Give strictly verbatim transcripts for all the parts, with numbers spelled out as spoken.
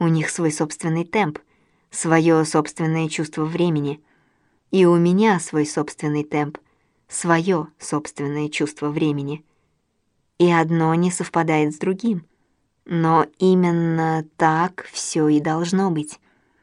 У них свой собственный темп, свое собственное чувство времени. И у меня свой собственный темп, свое собственное чувство времени. И одно не совпадает с другим. Но именно так все и должно быть.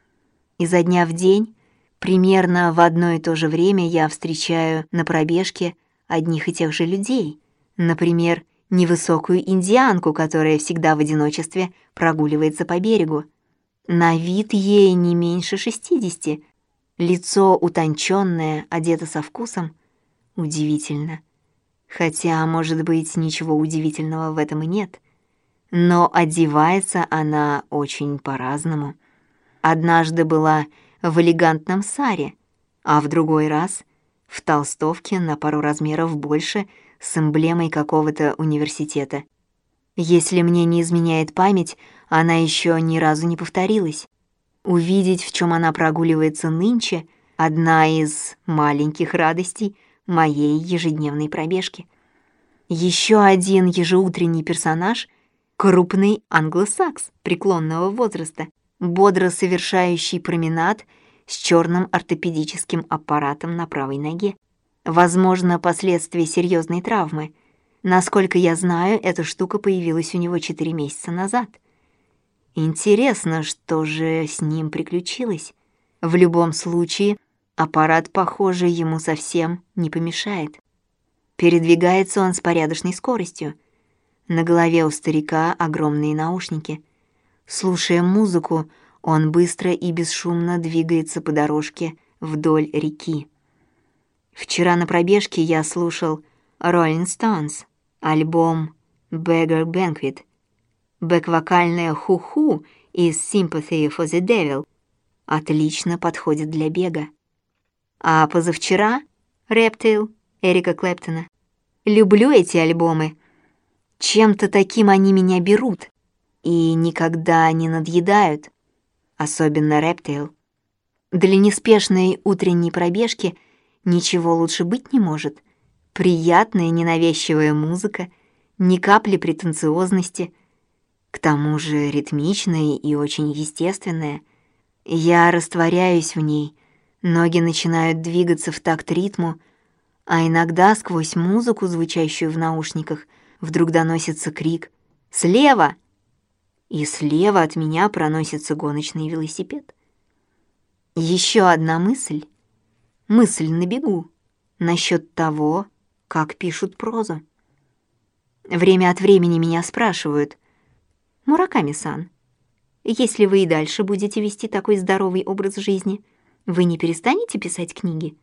Изо дня в день, примерно в одно и то же время я встречаю на пробежке одних и тех же людей. Например, невысокую индианку, которая всегда в одиночестве прогуливается по берегу. На вид ей не меньше шестидесяти. Лицо утонченное, одето со вкусом. Удивительно. Хотя, может быть, ничего удивительного в этом и нет. Но одевается она очень по-разному. Однажды была в элегантном саре, а в другой раз в толстовке на пару размеров больше с эмблемой какого-то университета. Если мне не изменяет память, она еще ни разу не повторилась. Увидеть, в чем она прогуливается нынче, одна из маленьких радостей моей ежедневной пробежки. Еще один ежеутренний персонаж — крупный англосакс преклонного возраста, бодро совершающий променад с черным ортопедическим аппаратом на правой ноге. Возможно, последствия серьезной травмы. Насколько я знаю, эта штука появилась у него четыре месяца назад. Интересно, что же с ним приключилось? В любом случае, аппарат, похоже, ему совсем не помешает. Передвигается он с порядочной скоростью. На голове у старика огромные наушники. Слушая музыку, он быстро и бесшумно двигается по дорожке вдоль реки. Вчера на пробежке я слушал Rolling Stones, альбом Beggar Banquet. Бэк-вокальная «Ху-ху» из Sympathy for the Devil отлично подходит для бега. А позавчера Reptile Эрика Клэптона. Люблю эти альбомы. Чем-то таким они меня берут и никогда не надоедают, особенно Reptile. Для неспешной утренней пробежки ничего лучше быть не может. Приятная, ненавязчивая музыка, ни капли претенциозности, к тому же ритмичная и очень естественная. Я растворяюсь в ней, ноги начинают двигаться в такт ритму, а иногда сквозь музыку, звучащую в наушниках, вдруг доносится крик «Слева!» И слева от меня проносится гоночный велосипед. Еще одна мысль, мысль на бегу, насчет того, как пишут прозу. Время от времени меня спрашивают: «Мураками-сан, если вы и дальше будете вести такой здоровый образ жизни, вы не перестанете писать книги?»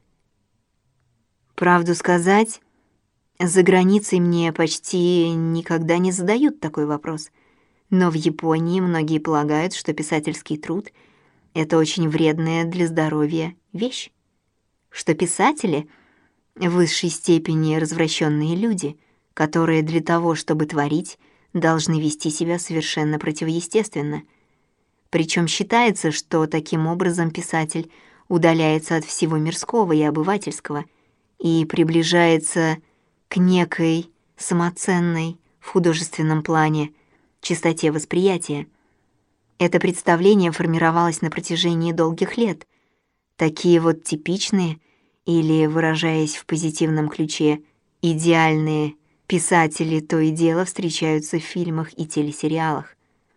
Правду сказать, за границей мне почти никогда не задают такой вопрос, но в Японии многие полагают, что писательский труд — это очень вредная для здоровья вещь, что писатели — в высшей степени развращенные люди, которые для того, чтобы творить, должны вести себя совершенно противоестественно. Причем считается, что таким образом писатель удаляется от всего мирского и обывательского и приближается к некой самоценной в художественном плане чистоте восприятия. Это представление формировалось на протяжении долгих лет. Такие вот типичные, или, выражаясь в позитивном ключе, идеальные писатели то и дело встречаются в фильмах и телесериалах.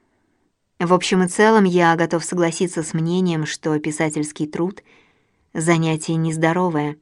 В общем и целом, я готов согласиться с мнением, что писательский труд — занятие нездоровое.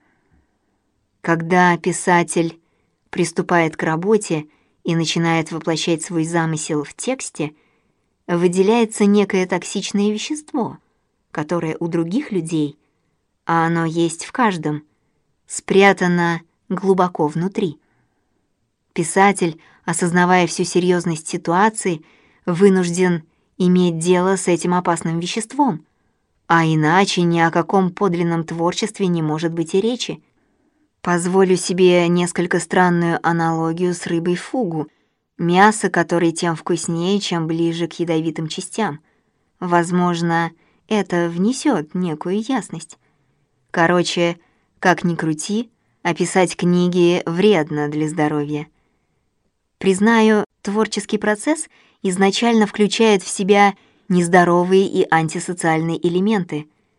Когда писатель приступает к работе и начинает воплощать свой замысел в тексте, выделяется некое токсичное вещество, которое у других людей, а оно есть в каждом, спрятано глубоко внутри. Писатель, осознавая всю серьезность ситуации, вынужден иметь дело с этим опасным веществом, а иначе ни о каком подлинном творчестве не может быть и речи. Позволю себе несколько странную аналогию с рыбой фугу, мясо которой тем вкуснее, чем ближе к ядовитым частям. Возможно, это внесет некую ясность. Короче, как ни крути, а писать книги вредно для здоровья. Признаю, творческий процесс изначально включает в себя нездоровые и антисоциальные элементы,